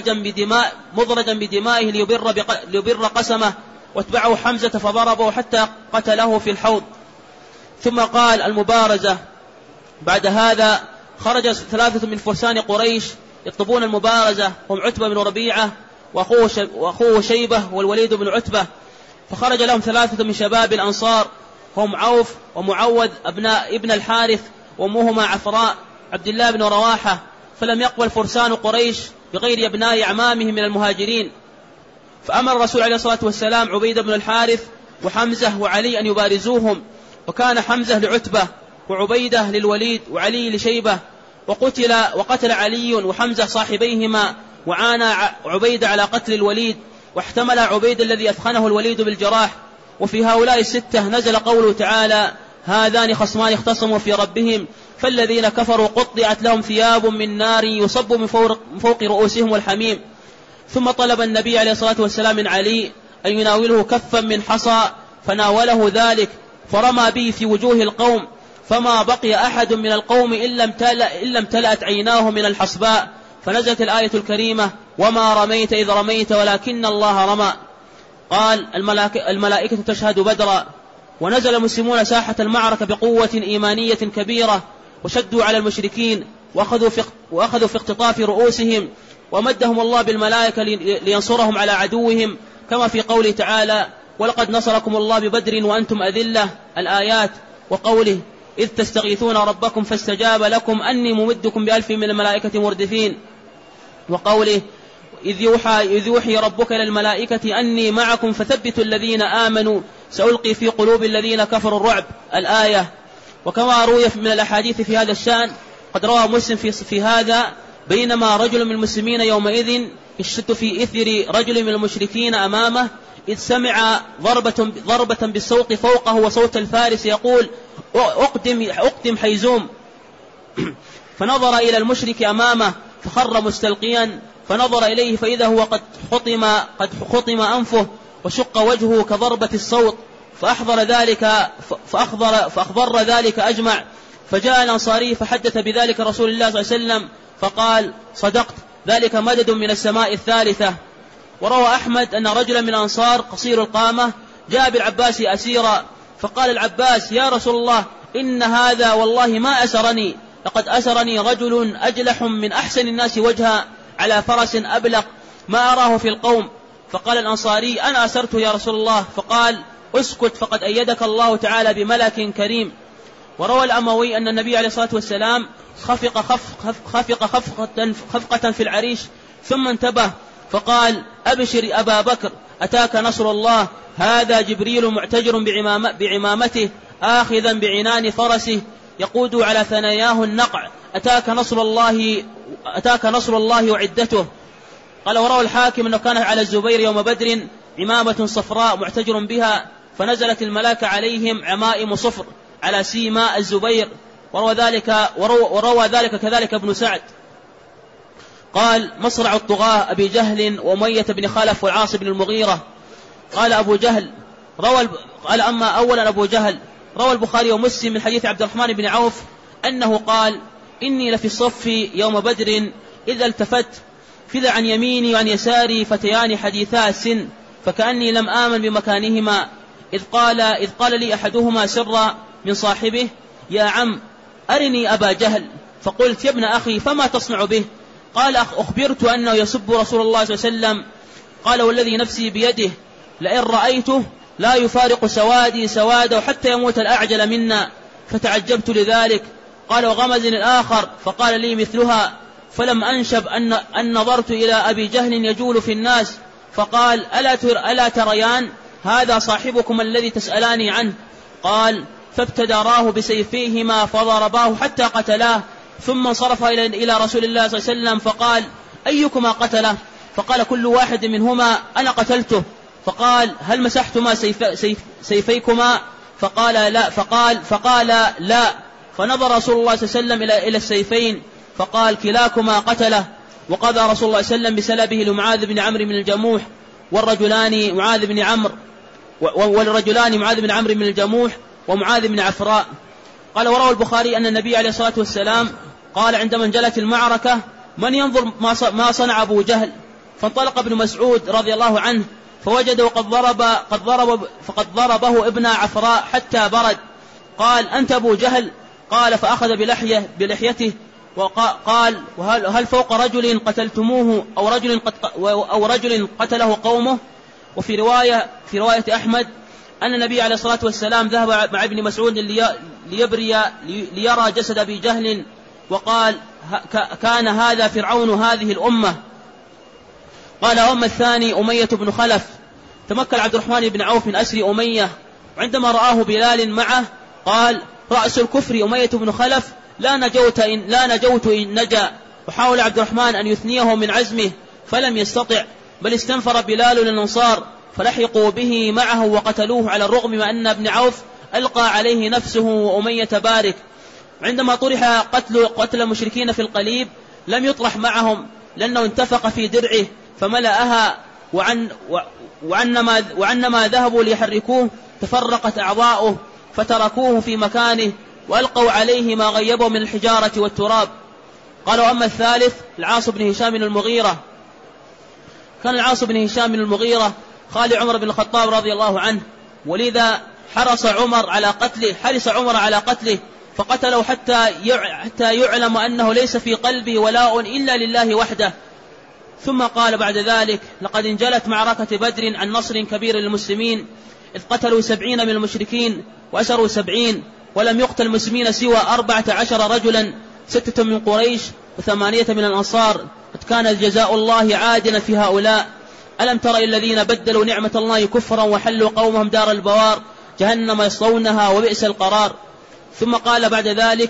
مضرجا بدمائه ليبر قسمه، واتبعه حمزة فضربه حتى قتله في الحوض. ثم قال: المبارزة. بعد هذا خرج 3 من فرسان قريش يطلبون المبارزة، هم عتبة بن ربيعة وأخوه شيبة والوليد بن عتبة. فخرج لهم 3 من شباب الأنصار، هم عوف ومعوذ ابن الحارث وأمهما عفراء عبد الله بن رواحة. فلم يقبل فرسان قريش بغير أبناء أعمامهم من المهاجرين، فأمر الرسول عليه الصلاة والسلام عبيد بن الحارث وحمزة وعلي أن يبارزوهم. وكان حمزة لعتبة وعبيدة للوليد وعلي لشيبة. وقتل علي وحمزة صاحبيهما، وعانى عبيد على قتل الوليد، واحتمل عبيد الذي أثخنه الوليد بالجراح. وفي هؤلاء 6 نزل قوله تعالى: هذان خصمان اختصموا في ربهم فالذين كفروا قطعت لهم ثياب من نار يصب من فوق رؤوسهم الحميم. ثم طلب النبي عليه الصلاة والسلام من علي أن يناوله كفا من حصى، فناوله ذلك فرمى به في وجوه القوم، فما بقي أحد من القوم إلا امتلأت عيناه من الحصباء. فنزلت الآية الكريمة: وما رميت إذ رميت ولكن الله رمى. قال: الملائكة تشهد بدرا. ونزل المسلمون ساحة المعركة بقوة إيمانية كبيرة، وشدوا على المشركين وأخذوا في اختطاف رؤوسهم، ومدهم الله بالملائكة لينصرهم على عدوهم، كما في قوله تعالى: ولقد نصركم الله ببدر وأنتم أذلة، الآيات. وقوله: إذ تستغيثون ربكم فاستجاب لكم أني ممدكم ب1000 من الملائكة مردفين. وقوله: إذ يوحي ربك إلى الملائكة أني معكم فثبتوا الذين آمنوا سألقي في قلوب الذين كفروا الرعب، الآية. وكما روي من الأحاديث في هذا الشأن، قد روى مسلم في هذا: بينما رجل من المسلمين يومئذ يشتد في إثر رجل من المشركين أمامه، إذ سمع ضربة بالصوت فوقه وصوت الفارس يقول: أقدم حيزوم. فنظر إلى المشرك أمامه فخر مستلقيا، فنظر إليه فإذا هو قد خطم أنفه وشق وجهه كضربة الصوت، فأخبر ذلك أجمع. فجاء الأنصاري فحدث بذلك رسول الله صلى الله عليه وسلم فقال: صدقت، ذلك مدد من السماء الثالثة. وروى أحمد أن رجلا من الأنصار قصير القامة جاء بالعباس أسيرا، فقال العباس: يا رسول الله، إن هذا والله ما أسرني، لقد أسرني رجل أجلح من أحسن الناس وجها على فرس أبلق ما أراه في القوم. فقال الأنصاري: أنا أسرته يا رسول الله. فقال: اسكت، فقد أيدك الله تعالى بملك كريم. وروى الأموي أن النبي عليه الصلاة والسلام خفق خفقة في العريش، ثم انتبه فقال: أبشر أبا بكر، أتاك نصر الله، هذا جبريل معتجر بعمامته آخذا بعنان فرسه يقود على ثناياه النقع، أتاك نصر الله وعدته. قال: وروى الحاكم أنه كان على الزبير يوم بدر عمامة صفراء معتجر بها، فنزلت الملائكة عليهم عمائم صفر على سيما الزبير. وروى ذلك كذلك ابن سعد. قال: مصرع الطغاة أبي جهل وأمية بن خلف والعاص بن المغيرة. قال أبو جهل أما أولا أبو جهل روى البخاري ومسلم من حديث عبد الرحمن بن عوف أنه قال: إني لفي الصف يوم بدر إذا التفت فذا عن يميني وعن يساري فتيان حديثا السن، فكأني لم آمن بمكانهما، إذ قال لي أحدهما سرا: من صاحبه: يا عم أرني أبا جهل. فقلت: يا ابن أخي فما تصنع به؟ قال: أخبرت أنه يسب رسول الله صلى الله عليه وسلم. قال: والذي نفسي بيده لئن رأيته لا يفارق سوادي سواده حتى يموت الأعجل منا. فتعجبت لذلك. قال: وغمزني الآخر فقال لي مثلها، فلم أنشب أن نظرت إلى أبي جهل يجول في الناس، فقال: ألا تريان هذا صاحبكم الذي تسألاني عنه؟ قال: فابتدراه بسيفيهما فضرباه حتى قتلاه، ثم انصرف إلى رسول الله صلى الله عليه وسلم فقال: أيكما قتله؟ فقال: كل واحد منهما أنا قتلته. فقال: هل مسحتما سيفيكما؟ فقال: لا. فنظر رسول الله صلى الله عليه وسلم إلى السيفين فقال: كلاكما قتله. وقضى رسول الله صلى الله عليه وسلم بسلبه لمعاذ بن عمرو بن الجموح والرجلان معاذ بن عمرو بن الجموح ومعاذ بن عفراء. قال: وروى البخاري أن النبي عليه الصلاة والسلام قال عندما انجلت المعركة: من ينظر ما صنع أبو جهل؟ فانطلق ابن مسعود رضي الله عنه فوجده فقد ضربه ابن عفراء حتى برد. قال: أنت أبو جهل؟ قال: فأخذ بلحيته وقال: هل فوق رجل قتلتموه أو رجل قتله قومه؟ وفي رواية أحمد أن النبي عليه الصلاة والسلام ذهب مع ابن مسعود ليرى جسد أبي جهل، وقال: كان هذا فرعون هذه الأمة. قال: وأما الثاني أمية بن خلف، تمكن عبد الرحمن بن عوف من أسر أمية، وعندما رآه بلال معه قال: رأس الكفر أمية بن خلف، لا نجوت إن نجا. وحاول عبد الرحمن أن يثنيه من عزمه فلم يستطع، بل استنفر بلال الأنصار فلحقوا به معه وقتلوه، على الرغم من أن ابن عوف ألقى عليه نفسه وأمية بارك. عندما طرح قتل المشركين في القليب لم يطرح معهم، لأنه انتفق في درعه فملأها، وعنما ذهبوا ليحركوه تفرقت أعضاؤه فتركوه في مكانه وألقوا عليه ما غيبوا من الحجارة والتراب. قال: وأما الثالث العاص بن هشام بن المغيرة. كان العاص بن هشام بن المغيرة خالي عمر بن الخطاب رضي الله عنه، ولذا حرص عمر على قتله فقتله حتى يعلم أنه ليس في قلبه ولاء إلا لله وحده. ثم قال بعد ذلك: لقد انجلت معركة بدر عن نصر كبير للمسلمين، إذ قتلوا 70 من المشركين وأسروا 70، ولم يقتل المسلمين سوى 14 رجلا، 6 من قريش و8 من الأنصار، قد كان جزاء الله عادلا في هؤلاء. ألم تر الذين بدلوا نعمة الله كفرا وحلوا قومهم دار البوار جهنم يصلونها وبئس القرار. ثم قال بعد ذلك: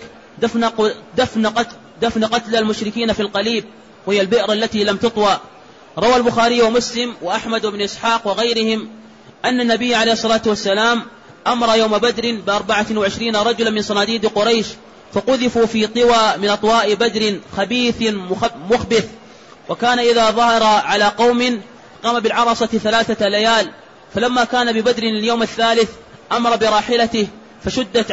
دفن قتل المشركين في القليب، وهي البئر التي لم تطوى. روى البخاري ومسلم وأحمد بن إسحاق وغيرهم أن النبي عليه الصلاة والسلام أمر يوم بدر ب24 رجلا من صناديد قريش، فقذفوا في طوى من أطواء بدر خبيث مخبث. وكان إذا ظهر على قوم قام بالعرصة 3 ليال، فلما كان ببدر اليوم الثالث أمر براحلته فشدت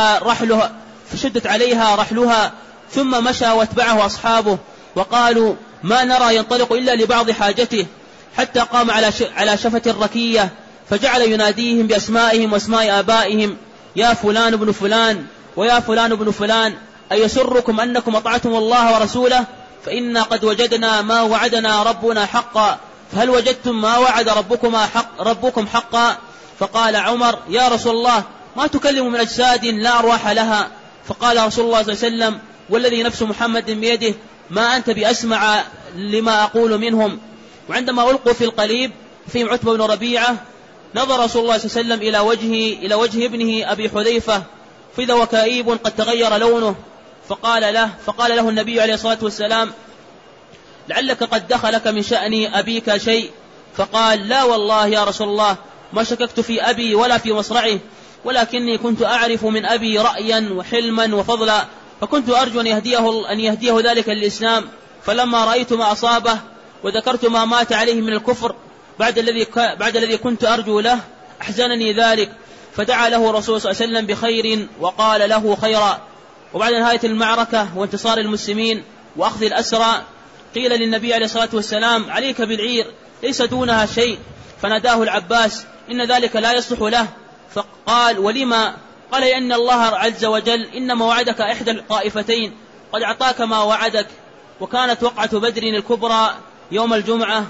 عليها رحلها، ثم مشى واتبعه أصحابه، وقالوا: ما نرى ينطلق إلا لبعض حاجته، حتى قام على شفة الركية فجعل يناديهم بأسمائهم واسماء آبائهم: يا فلان ابن فلان ويا فلان ابن فلان، أيسركم أنكم أطعتم الله ورسوله؟ فإنا قد وجدنا ما وعدنا ربنا حقا، فهل وجدتم ما وعد ربكم حقا؟ فقال عمر: يا رسول الله، ما تكلم من أجساد لا أرواح لها. فقال رسول الله صلى الله عليه وسلم: والذي نفس محمد بيده ما أنت بأسمع لما أقول منهم. وعندما ألقوا في القليب فيهم عتبة بن ربيعة، نظر رسول الله صلى الله عليه وسلم إلى وجه ابنه أبي حذيفة فإذا وكئيب قد تغير لونه، فقال له النبي عليه الصلاة والسلام: لعلك قد دخلك من شأن أبيك شيء. فقال: لا والله يا رسول الله، ما شككت في أبي ولا في مصرعه، ولكني كنت أعرف من أبي رأيا وحلما وفضلا، فكنت أرجو أن يهديه ذلك للإسلام. فلما رأيت ما أصابه وذكرت ما مات عليه من الكفر بعد الذي كنت أرجو له أحزنني ذلك، فدعا له رسول صلى الله عليه وسلم بخير وقال له خيرا. وبعد نهاية المعركة وانتصار المسلمين وأخذ الأسرى قيل للنبي عليه الصلاة والسلام: عليك بالعير ليس دونها شيء. فناداه العباس: إن ذلك لا يصلح له. فقال: ولما؟ قال: إن الله عز وجل إنما وعدك إحدى الطائفتين، قد أعطاك ما وعدك. وكانت وقعة بدر الكبرى يوم الجمعة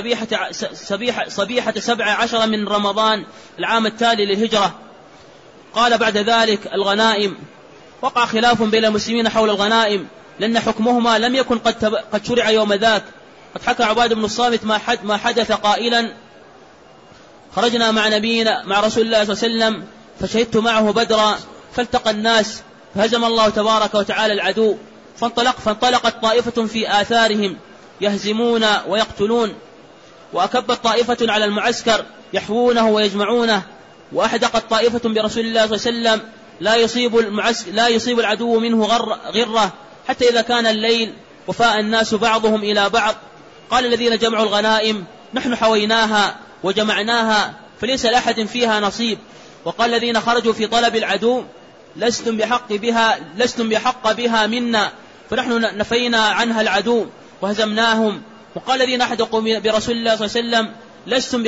صبيحة 17 من رمضان العام التالي للهجرة. قال بعد ذلك: الغنائم. وقع خلاف بين المسلمين حول الغنائم، لأن حكمهما لم يكن قد شرع يوم ذاك. قد حكى عبادة بن الصامت ما حدث قائلا: خرجنا مع رسول الله صلى الله عليه وسلم فشهدت معه بدرا، فالتقى الناس فهزم الله تبارك وتعالى العدو، فانطلقت طائفة في آثارهم يهزمون ويقتلون، وأكبت طائفة على المعسكر يحوونه ويجمعونه، وأحدقت طائفة برسول الله صلى الله عليه وسلم لا يصيب العدو منه غرة، حتى إذا كان الليل وفاء الناس بعضهم إلى بعض. قال الذين جمعوا الغنائم: نحن حويناها وجمعناها فليس لأحد فيها نصيب. وقال الذين خرجوا في طلب العدو: لستم بحق بها منا، فنحن نفينا عنها العدو وهزمناهم. وقال الذين أحدقوا برسول الله صلى الله عليه وسلم: لستم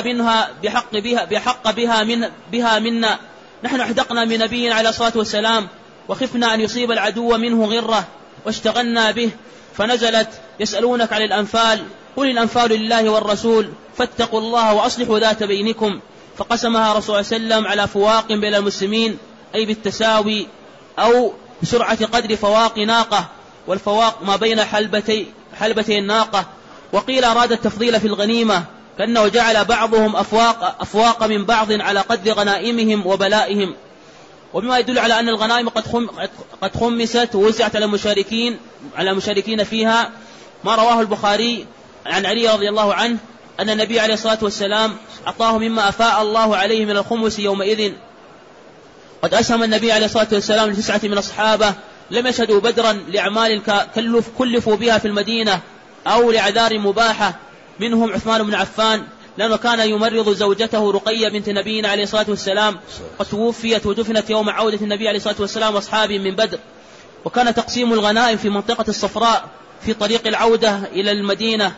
بحق بها منا، نحن احدقنا من نبينا عليه الصلاة والسلام وخفنا أن يصيب العدو منه غرة واشتغلنا به. فنزلت: يسألونك عن الأنفال، قل الأنفال لله والرسول فاتقوا الله وأصلحوا ذات بينكم. فقسمها رسول الله صلى الله عليه وسلم على فواق بين المسلمين، أي بالتساوي أو بسرعة قدر فواق ناقة، والفواق ما بين حلبتي الناقة. وقيل أراد التفضيل في الغنيمة، كأنه جعل بعضهم أفواق من بعض على قدر غنائمهم وبلائهم. وبما يدل على أن الغنائم قد خمست ووزعت على المشاركين فيها ما رواه البخاري عن علي رضي الله عنه أن النبي عليه الصلاة والسلام أعطاه مما أفاء الله عليه من الخمس يومئذ. قد أسهم النبي عليه الصلاة والسلام ل9 من الصحابة لم يشهدوا بدرا لأعمال كلفوا بها في المدينة أو لعذار مباحة، منهم عثمان بن عفان، لأنه كان يمرض زوجته رقية بنت نبينا عليه الصلاة والسلام، قد توفيت ودفنت يوم عودة النبي عليه الصلاة والسلام وأصحابه من بدر. وكان تقسيم الغنائم في منطقة الصفراء في طريق العودة إلى المدينة،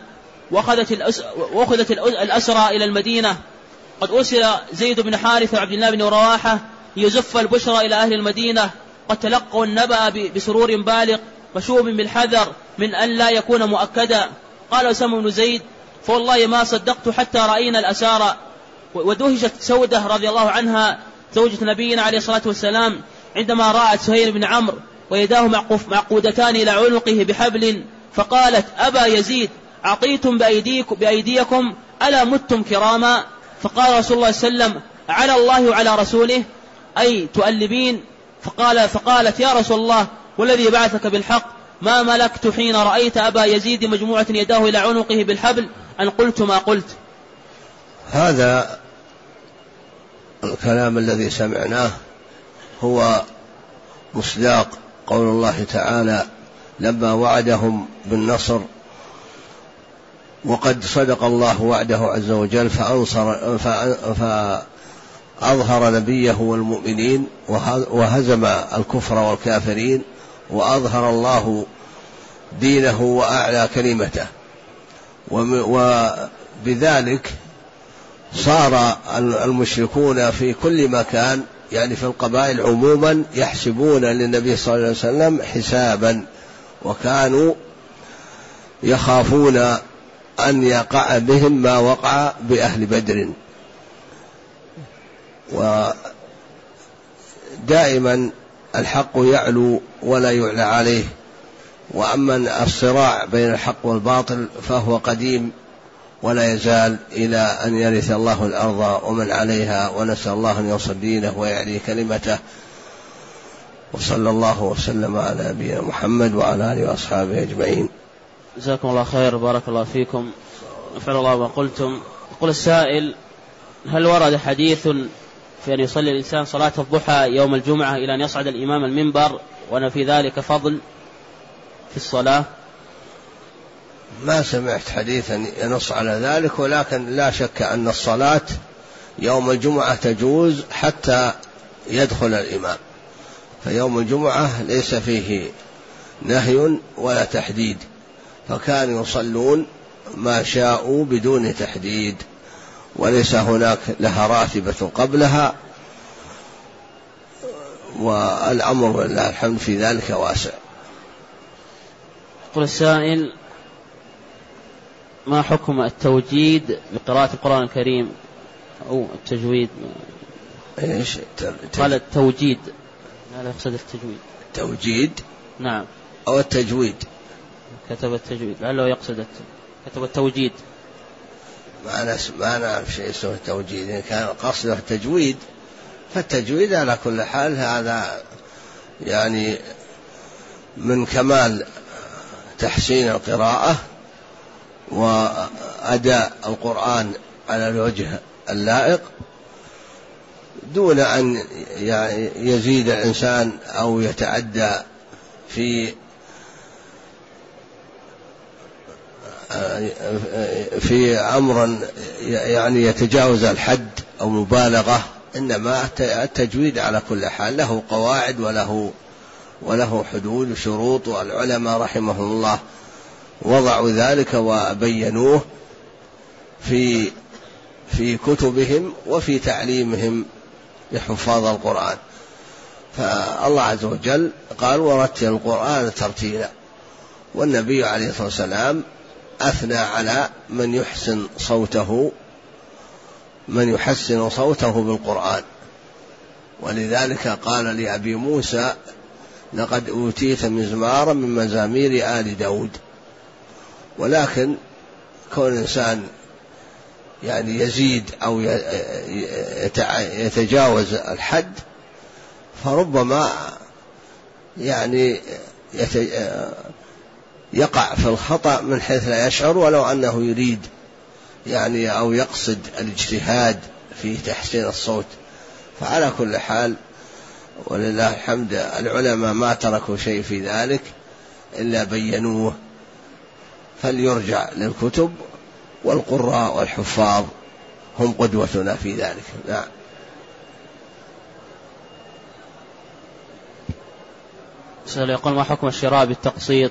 وأخذت الأسرى إلى المدينة. قد أرسل زيد بن حارثة وعبد الله بن رواحة ليزف البشرى إلى أهل المدينة، قد تلقوا النبأ بسرور بالغ مشوب بالحذر من أن لا يكون مؤكدا. قال أسامة بن زيد: فوالله ما صدقت حتى رأينا الأسارى. ودهشت سودة رضي الله عنها زوجة نبينا عليه الصلاة والسلام عندما رأت سهيل بن عمرو ويداه معقودتان إلى عنقه بحبل، فقالت: أبا يزيد، أعطيتم بأيديكم ألا متم كراما؟ فقال رسول الله صلى الله عليه وسلم: على الله وعلى رسوله، أي تؤلبين؟ فقالت: يا رسول الله والذي بعثك بالحق، ما ملكت حين رأيت أبا يزيد مجموعة يداه إلى عنقه بالحبل أن قلت ما قلت. هذا الكلام الذي سمعناه هو مصداق قول الله تعالى لما وعدهم بالنصر، وقد صدق الله وعده عز وجل فأظهر نبيه والمؤمنين وهزم الكفر والكافرين، وأظهر الله دينه وأعلى كلمته. وبذلك صار المشركون في كل مكان، يعني في القبائل عموما، يحسبون للنبي صلى الله عليه وسلم حسابا، وكانوا يخافون أن يقع بهم ما وقع بأهل بدر. ودائما الحق يعلو ولا يعلى عليه، وأما الصراع بين الحق والباطل فهو قديم ولا يزال إلى أن يرث الله الأرض ومن عليها، ونسأل الله أن ينصر دينه ويعلي كلمته. وصلى الله وسلم على نبينا محمد وعلى آله وأصحابه أجمعين. جزاكم الله خير، بارك الله فيكم، نفعل الله ما قلتم. يقول السائل: هل ورد حديث في أن يصلي الإنسان صلاة الضحى يوم الجمعة إلى أن يصعد الإمام المنبر، وأن في ذلك فضل في الصلاة؟ ما سمعت حديثا ينص على ذلك، ولكن لا شك أن الصلاة يوم الجمعة تجوز حتى يدخل الإمام، فيوم الجمعة ليس فيه نهي ولا تحديد، فكانوا يصلون ما شاءوا بدون تحديد، وليس هناك لها راتبة قبلها والأمر لله الحمد في ذلك واسع. يقول السائل: ما حكم التوجيد بقراءة القرآن الكريم أو التجويد؟ إيش قال التوجيد، هذا يقصد التجويد. التوجيد نعم، أو التجويد. كتب التجويد، لعله يقصد كتب التوجيد. ما نعرف شيء اسمه التوجيد. إن كان قصده التجويد فالتجويد على كل حال هذا يعني من كمال تحسين القراءة وأداء القرآن على الوجه اللائق، دون أن يزيد الإنسان أو يتعدى في أمر يعني يتجاوز الحد أو مبالغة. إنما التجويد على كل حال له قواعد وله حدود وشروط، والعلماء رحمهم الله وضعوا ذلك وبينوه في كتبهم وفي تعليمهم لحفاظ القرآن. فالله عز وجل قال: ورتل القرآن ترتيلا. والنبي عليه الصلاة والسلام أثنى على من يحسن صوته بالقرآن، ولذلك قال لأبي موسى: لقد أوتيت مزمارا من مزامير آل داود. ولكن كون الإنسان يعني يزيد أو يتجاوز الحد فربما يعني يقع في الخطأ من حيث لا يشعر، ولو أنه يريد يعني أو يقصد الاجتهاد في تحسين الصوت. فعلى كل حال ولله الحمد العلماء ما تركوا شيء في ذلك إلا بينوه، فليرجع للكتب، والقراء والحفاظ هم قدوتنا في ذلك. نعم. سؤال يقول: ما حكم الشراء بالتقسيط؟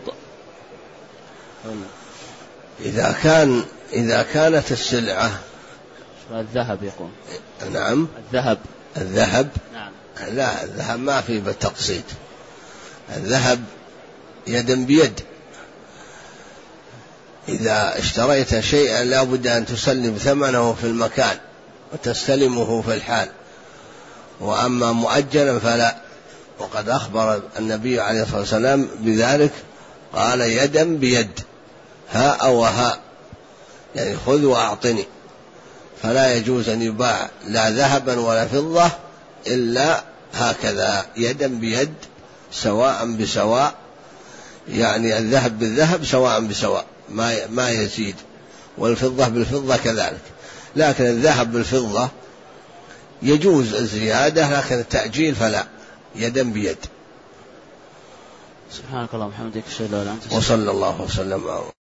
إذا كانت السلعة الذهب يقول. نعم. الذهب نعم. لا، الذهب ما فيه بالتقسيط. الذهب يدا بيد. إذا اشتريت شيئا لا بد أن تسلم ثمنه في المكان وتستلمه في الحال، وأما مؤجلا فلا. وقد أخبر النبي عليه الصلاة والسلام بذلك، قال: يدا بيد، هاء وهاء، يعني خذ وأعطني. فلا يجوز أن يباع لا ذهبا ولا فضة إلا هكذا، يدا بيد، سواء بسواء، يعني الذهب بالذهب سواء بسواء، ما يزيد، والفضة بالفضة كذلك. لكن الذهب بالفضة يجوز الزيادة، لكن التأجيل فلا، يدا بيد. سبحانك اللهم وبحمدك، أشهد أن لا إله إلا أنت، وصلى الله وسلم.